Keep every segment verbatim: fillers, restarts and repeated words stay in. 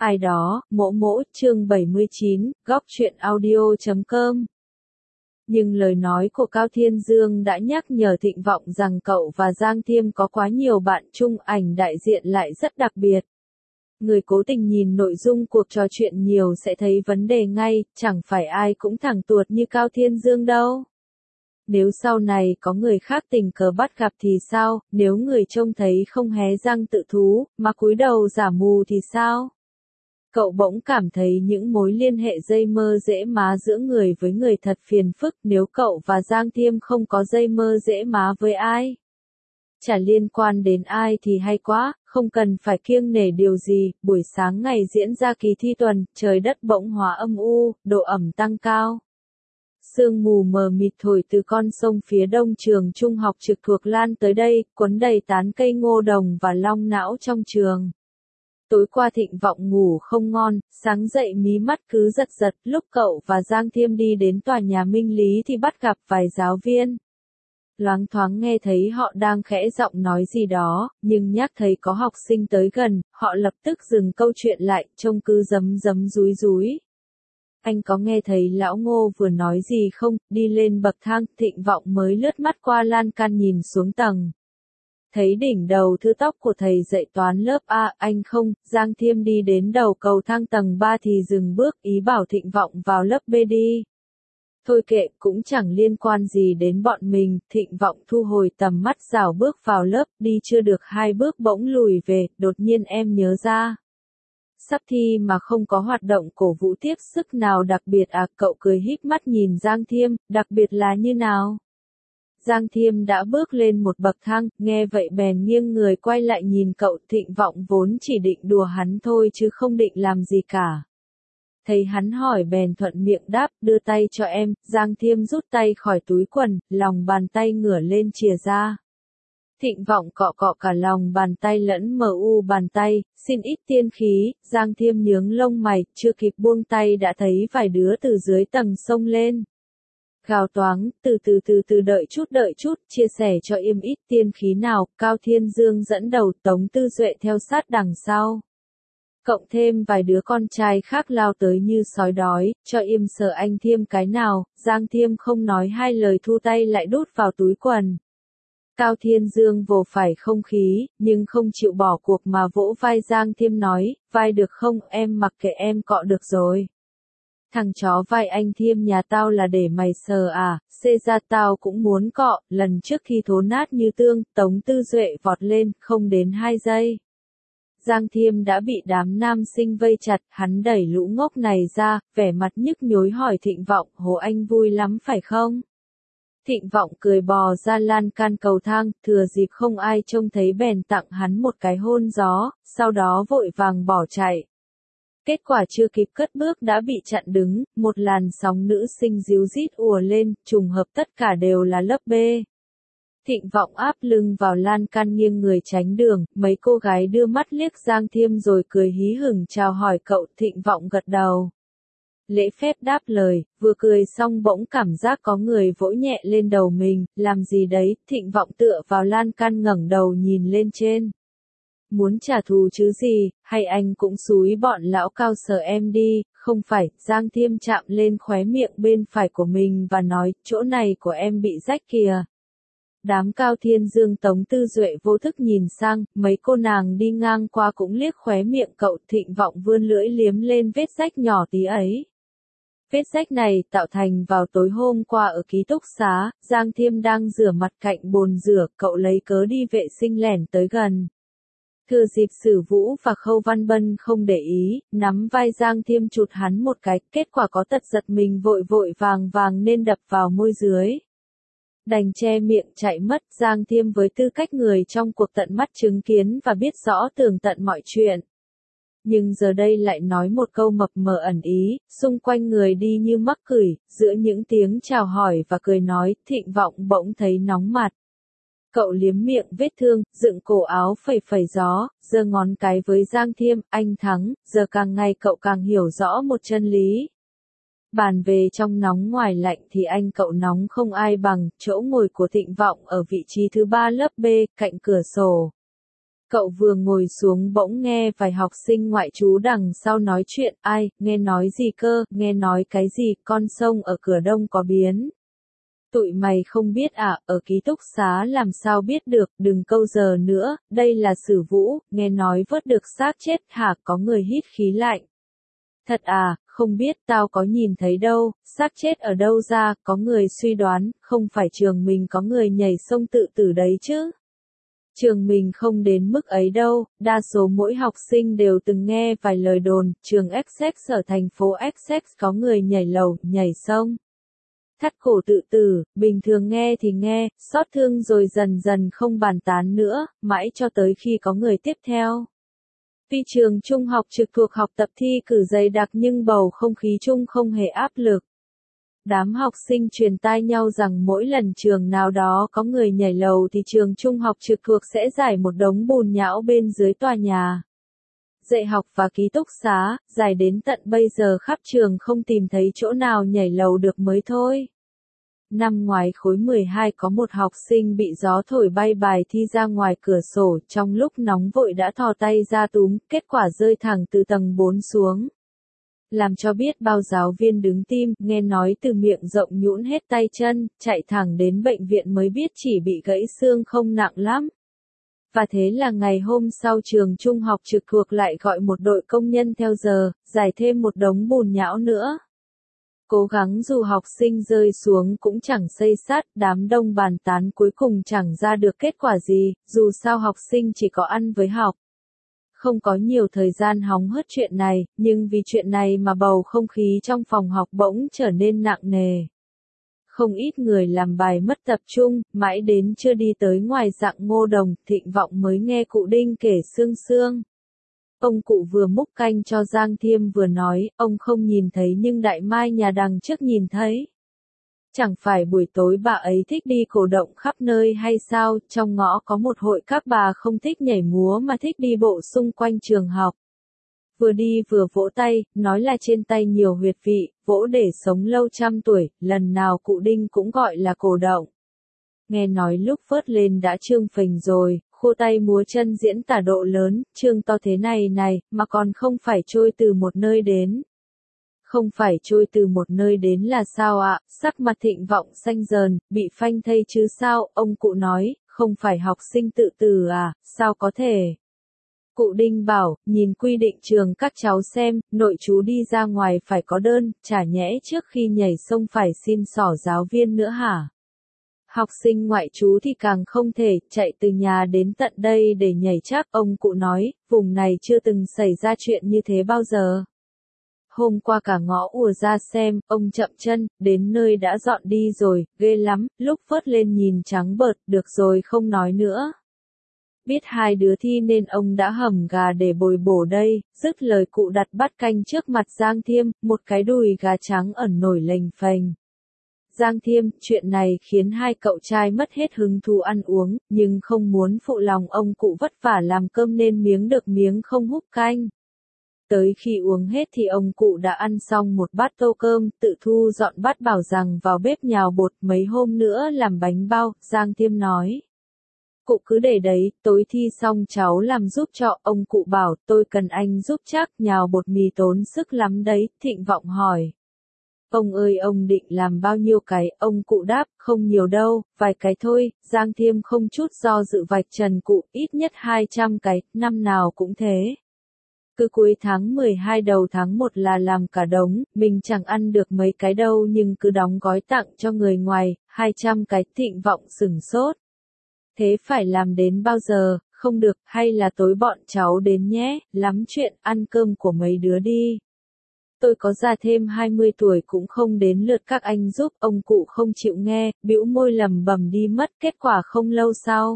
Ai đó, mỗ mỗ, chương bảy mươi chín, góc truyện audio chấm com. Nhưng lời nói của Cao Thiên Dương đã nhắc nhở Thịnh Vọng rằng cậu và Giang Thiêm có quá nhiều bạn chung, ảnh đại diện lại rất đặc biệt. Người cố tình nhìn nội dung cuộc trò chuyện nhiều sẽ thấy vấn đề ngay, chẳng phải ai cũng thẳng tuột như Cao Thiên Dương đâu. Nếu sau này có người khác tình cờ bắt gặp thì sao, nếu người trông thấy không hé răng tự thú, mà cúi đầu giả mù thì sao? Cậu bỗng cảm thấy những mối liên hệ dây mơ dễ má giữa người với người thật phiền phức, nếu cậu và Giang Thiêm không có dây mơ dễ má với ai. Chả liên quan đến ai thì hay quá, không cần phải kiêng nể điều gì. Buổi sáng ngày diễn ra kỳ thi tuần, trời đất bỗng hóa âm u, độ ẩm tăng cao. Sương mù mờ mịt thổi từ con sông phía đông trường trung học trực thuộc lan tới đây, cuốn đầy tán cây ngô đồng và long não trong trường. Tối qua Thịnh Vọng ngủ không ngon, sáng dậy mí mắt cứ giật giật, lúc cậu và Giang Thiêm đi đến tòa nhà Minh Lý thì bắt gặp vài giáo viên. Loáng thoáng nghe thấy họ đang khẽ giọng nói gì đó, nhưng nhắc thấy có học sinh tới gần, họ lập tức dừng câu chuyện lại, trông cứ rấm rấm rúi rúi. Anh có nghe thấy lão Ngô vừa nói gì không? Đi lên bậc thang, Thịnh Vọng mới lướt mắt qua lan can nhìn xuống tầng. Thấy đỉnh đầu thư tóc của thầy dạy toán lớp A, anh không, Giang Thiêm đi đến đầu cầu thang tầng ba thì dừng bước, ý bảo Thịnh Vọng vào lớp B đi. Thôi kệ, cũng chẳng liên quan gì đến bọn mình, Thịnh Vọng thu hồi tầm mắt rảo bước vào lớp, đi chưa được hai bước bỗng lùi về, đột nhiên em nhớ ra. Sắp thi mà không có hoạt động cổ vũ tiếp sức nào đặc biệt à, cậu cười híp mắt nhìn Giang Thiêm, đặc biệt là như nào? Giang Thiêm đã bước lên một bậc thang, nghe vậy bèn nghiêng người quay lại nhìn cậu. Thịnh Vọng vốn chỉ định đùa hắn thôi chứ không định làm gì cả. Thấy hắn hỏi bèn thuận miệng đáp, đưa tay cho em. Giang Thiêm rút tay khỏi túi quần, lòng bàn tay ngửa lên chìa ra. Thịnh Vọng cọ cọ cả lòng bàn tay lẫn mờ u bàn tay, xin ít tiên khí. Giang Thiêm nhướng lông mày, chưa kịp buông tay đã thấy vài đứa từ dưới tầng sông lên. Gào toáng, từ từ từ từ đợi chút đợi chút, chia sẻ cho im ít tiên khí nào. Cao Thiên Dương dẫn đầu, Tống Tư Duệ theo sát đằng sau. Cộng thêm vài đứa con trai khác lao tới như sói đói, cho im sợ anh Thiêm cái nào. Giang Thiêm không nói hai lời thu tay lại đút vào túi quần. Cao Thiên Dương vồ phải không khí, nhưng không chịu bỏ cuộc mà vỗ vai Giang Thiêm nói, vai được không, em mặc kệ em cọ được rồi. Thằng chó vai anh Thiêm nhà tao là để mày sờ à, xê ra tao cũng muốn cọ. Lần trước khi thố nát như tương, Tống Tư Duệ vọt lên, không đến hai giây. Giang Thiêm đã bị đám nam sinh vây chặt, hắn đẩy lũ ngốc này ra, vẻ mặt nhức nhối hỏi Thịnh Vọng, Hồ anh vui lắm phải không? Thịnh Vọng cười bò ra lan can cầu thang, thừa dịp không ai trông thấy bèn tặng hắn một cái hôn gió, sau đó vội vàng bỏ chạy. Kết quả chưa kịp cất bước đã bị chặn đứng, một làn sóng nữ sinh ríu rít ùa lên, trùng hợp tất cả đều là lớp B. Thịnh Vọng áp lưng vào lan can nghiêng người tránh đường, mấy cô gái đưa mắt liếc Giang Thiêm rồi cười hí hửng chào hỏi cậu. Thịnh Vọng gật đầu. Lễ phép đáp lời, vừa cười xong bỗng cảm giác có người vỗ nhẹ lên đầu mình, làm gì đấy? Thịnh Vọng tựa vào lan can ngẩng đầu nhìn lên trên. Muốn trả thù chứ gì, hay anh cũng xúi bọn lão Cao sờ em đi, không phải. Giang Thiêm chạm lên khóe miệng bên phải của mình và nói, chỗ này của em bị rách kìa. Đám Cao Thiên Dương Tống Tư Duệ vô thức nhìn sang, mấy cô nàng đi ngang qua cũng liếc khóe miệng cậu. Thịnh Vọng vươn lưỡi liếm lên vết rách nhỏ tí ấy. Vết rách này tạo thành vào tối hôm qua ở ký túc xá, Giang Thiêm đang rửa mặt cạnh bồn rửa, cậu lấy cớ đi vệ sinh lẻn tới gần. Thừa dịp Sử Vũ và Khâu Văn Bân không để ý, nắm vai Giang Thiêm chụt hắn một cái, kết quả có tật giật mình vội vội vàng vàng nên đập vào môi dưới. Đành che miệng chạy mất. Giang Thiêm với tư cách người trong cuộc tận mắt chứng kiến và biết rõ tường tận mọi chuyện. Nhưng giờ đây lại nói một câu mập mờ ẩn ý, xung quanh người đi như mắc cửi, giữa những tiếng chào hỏi và cười nói, Thịnh Vọng bỗng thấy nóng mặt. Cậu liếm miệng vết thương, dựng cổ áo phẩy phẩy gió, giơ ngón cái với Giang Thiêm, anh thắng, giờ càng ngày cậu càng hiểu rõ một chân lý. Bàn về trong nóng ngoài lạnh thì anh cậu nóng không ai bằng. Chỗ ngồi của Thịnh Vọng ở vị trí thứ ba lớp B, cạnh cửa sổ. Cậu vừa ngồi xuống bỗng nghe vài học sinh ngoại trú đằng sau nói chuyện, ai, nghe nói gì cơ, nghe nói cái gì, con sông ở cửa đông có biến. Tụi mày không biết à, ở ký túc xá làm sao biết được, đừng câu giờ nữa, đây là Sử Vũ, nghe nói vớt được xác chết hả, có người hít khí lạnh. Thật à, không biết, tao có nhìn thấy đâu, xác chết ở đâu ra, có người suy đoán, không phải trường mình có người nhảy sông tự tử đấy chứ. Trường mình không đến mức ấy đâu, đa số mỗi học sinh đều từng nghe vài lời đồn, trường Essex ở thành phố Essex có người nhảy lầu, nhảy sông. Thắt cổ tự tử, bình thường nghe thì nghe, xót thương rồi dần dần không bàn tán nữa, mãi cho tới khi có người tiếp theo. Tuy trường trung học trực thuộc học tập thi cử dày đặc nhưng bầu không khí chung không hề áp lực. Đám học sinh truyền tai nhau rằng mỗi lần trường nào đó có người nhảy lầu thì trường trung học trực thuộc sẽ rải một đống bùn nhão bên dưới tòa nhà. Dạy học và ký túc xá, dài đến tận bây giờ khắp trường không tìm thấy chỗ nào nhảy lầu được mới thôi. Năm ngoái khối mười hai có một học sinh bị gió thổi bay bài thi ra ngoài cửa sổ, trong lúc nóng vội đã thò tay ra túm, kết quả rơi thẳng từ tầng bốn xuống. Làm cho biết bao giáo viên đứng tim, nghe nói từ miệng rộng nhũn hết tay chân, chạy thẳng đến bệnh viện mới biết chỉ bị gãy xương không nặng lắm. Và thế là ngày hôm sau trường trung học trực thuộc lại gọi một đội công nhân theo giờ, giải thêm một đống bùn nhão nữa. Cố gắng dù học sinh rơi xuống cũng chẳng xây sát, đám đông bàn tán cuối cùng chẳng ra được kết quả gì, dù sao học sinh chỉ có ăn với học. Không có nhiều thời gian hóng hớt chuyện này, nhưng vì chuyện này mà bầu không khí trong phòng học bỗng trở nên nặng nề. Không ít người làm bài mất tập trung, mãi đến chưa đi tới ngoài Rạng Ngô Đồng, Thịnh Vọng mới nghe cụ Đinh kể sương sương. Ông cụ vừa múc canh cho Giang Thiêm vừa nói, ông không nhìn thấy nhưng Đại Mai nhà đằng trước nhìn thấy. Chẳng phải buổi tối bà ấy thích đi cổ động khắp nơi hay sao, trong ngõ có một hội các bà không thích nhảy múa mà thích đi bộ xung quanh trường học. Vừa đi vừa vỗ tay, nói là trên tay nhiều huyệt vị, vỗ để sống lâu trăm tuổi, lần nào cụ Đinh cũng gọi là cổ động. Nghe nói lúc vớt lên đã trương phình rồi, khô tay múa chân diễn tả độ lớn, trương to thế này này, mà còn không phải trôi từ một nơi đến. Không phải trôi từ một nơi đến là sao ạ, sắc mặt Thịnh Vọng xanh dờn, bị phanh thây chứ sao, ông cụ nói, không phải học sinh tự tử à, sao có thể. Cụ Đinh bảo, nhìn quy định trường các cháu xem, nội chú đi ra ngoài phải có đơn, chả nhẽ trước khi nhảy sông phải xin xỏ giáo viên nữa hả? Học sinh ngoại trú thì càng không thể, chạy từ nhà đến tận đây để nhảy chắc, ông cụ nói, vùng này chưa từng xảy ra chuyện như thế bao giờ. Hôm qua cả ngõ ùa ra xem, ông chậm chân, đến nơi đã dọn đi rồi, ghê lắm, lúc vớt lên nhìn trắng bợt, được rồi không nói nữa. Biết hai đứa thi nên ông đã hầm gà để bồi bổ đây, dứt lời cụ đặt bát canh trước mặt Giang Thiêm, một cái đùi gà trắng ẩn nổi lềnh phềnh. Giang Thiêm, chuyện này khiến hai cậu trai mất hết hứng thú ăn uống, nhưng không muốn phụ lòng ông cụ vất vả làm cơm nên miếng được miếng không húp canh. Tới khi uống hết thì ông cụ đã ăn xong một bát tô cơm, tự thu dọn bát bảo rằng vào bếp nhào bột mấy hôm nữa làm bánh bao, Giang Thiêm nói. Cụ cứ để đấy, tối thi xong cháu làm giúp cho, ông cụ bảo, tôi cần anh giúp chắc, nhào bột mì tốn sức lắm đấy, Thịnh Vọng hỏi. Ông ơi ông định làm bao nhiêu cái, ông cụ đáp, không nhiều đâu, vài cái thôi, Giang Thiêm không chút do dự vạch trần cụ, ít nhất hai trăm cái, năm nào cũng thế. Cứ cuối tháng mười hai đầu tháng một là làm cả đống, mình chẳng ăn được mấy cái đâu nhưng cứ đóng gói tặng cho người ngoài, hai trăm cái, Thịnh Vọng sửng sốt. Thế phải làm đến bao giờ, không được, hay là tối bọn cháu đến nhé, lắm chuyện, ăn cơm của mấy đứa đi. Tôi có già thêm hai mươi tuổi cũng không đến lượt các anh giúp, ông cụ không chịu nghe, bĩu môi lầm bầm đi mất, kết quả không lâu sau.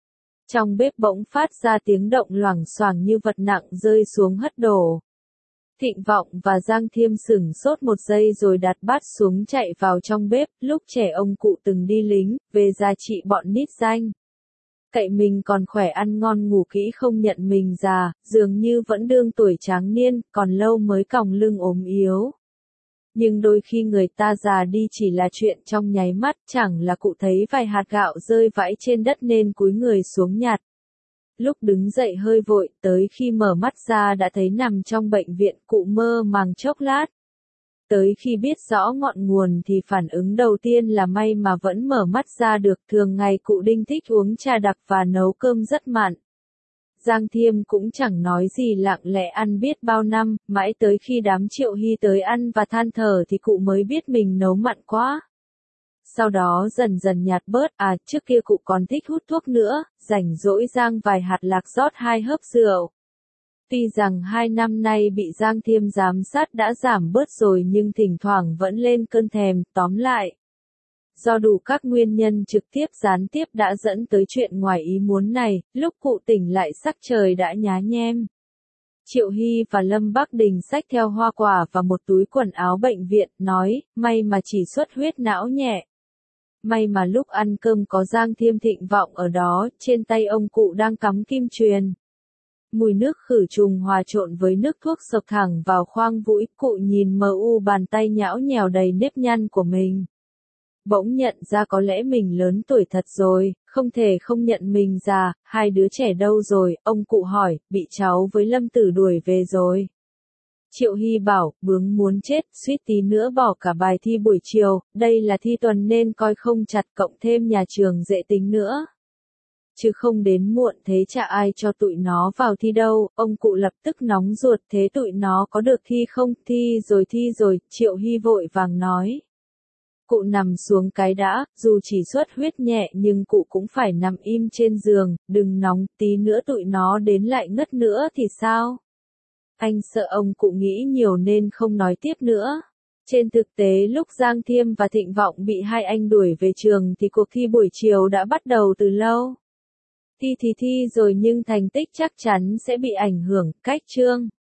Trong bếp bỗng phát ra tiếng động loảng xoảng như vật nặng rơi xuống hất đổ. Thịnh Vọng và Giang Thiêm sửng sốt một giây rồi đặt bát xuống chạy vào trong bếp, lúc trẻ ông cụ từng đi lính, về già trị bọn nít danh. Cậy mình còn khỏe ăn ngon ngủ kỹ không nhận mình già, dường như vẫn đương tuổi tráng niên, còn lâu mới còng lưng ốm yếu. Nhưng đôi khi người ta già đi chỉ là chuyện trong nháy mắt, chẳng là cụ thấy vài hạt gạo rơi vãi trên đất nên cúi người xuống nhặt. Lúc đứng dậy hơi vội, tới khi mở mắt ra đã thấy nằm trong bệnh viện, cụ mơ màng chốc lát. Tới khi biết rõ ngọn nguồn thì phản ứng đầu tiên là may mà vẫn mở mắt ra được, thường ngày cụ Đinh thích uống trà đặc và nấu cơm rất mặn. Giang Thiêm cũng chẳng nói gì, lặng lẽ ăn biết bao năm, mãi tới khi đám Triệu Hy tới ăn và than thở thì cụ mới biết mình nấu mặn quá. Sau đó dần dần nhạt bớt, à trước kia cụ còn thích hút thuốc nữa, rảnh rỗi rang vài hạt lạc rót hai hớp rượu. Tuy rằng hai năm nay bị Giang Thiêm giám sát đã giảm bớt rồi nhưng thỉnh thoảng vẫn lên cơn thèm, tóm lại. Do đủ các nguyên nhân trực tiếp gián tiếp đã dẫn tới chuyện ngoài ý muốn này, lúc cụ tỉnh lại sắc trời đã nhá nhem. Triệu Hy và Lâm Bắc Đình xách theo hoa quả và một túi quần áo bệnh viện, nói, may mà chỉ xuất huyết não nhẹ. May mà lúc ăn cơm có Giang Thiêm Thịnh Vọng ở đó, trên tay ông cụ đang cắm kim truyền. Mùi nước khử trùng hòa trộn với nước thuốc sộc thẳng vào khoang mũi, cụ nhìn mờ u bàn tay nhão nhèo đầy nếp nhăn của mình. Bỗng nhận ra có lẽ mình lớn tuổi thật rồi, không thể không nhận mình già, hai đứa trẻ đâu rồi, ông cụ hỏi, bị cháu với Lâm Tử đuổi về rồi. Triệu Hy bảo, bướng muốn chết, suýt tí nữa bỏ cả bài thi buổi chiều, đây là thi tuần nên coi không chặt, cộng thêm nhà trường dễ tính nữa. Chứ không đến muộn thế chả ai cho tụi nó vào thi đâu, ông cụ lập tức nóng ruột, thế tụi nó có được thi không, thi rồi thi rồi, Triệu Hy vội vàng nói. Cụ nằm xuống cái đã, dù chỉ xuất huyết nhẹ nhưng cụ cũng phải nằm im trên giường, đừng nóng, tí nữa tụi nó đến lại ngất nữa thì sao? Anh sợ ông cụ nghĩ nhiều nên không nói tiếp nữa. Trên thực tế lúc Giang Thiêm và Thịnh Vọng bị hai anh đuổi về trường thì cuộc thi buổi chiều đã bắt đầu từ lâu. Thi thì thi rồi nhưng thành tích chắc chắn sẽ bị ảnh hưởng, cách chương.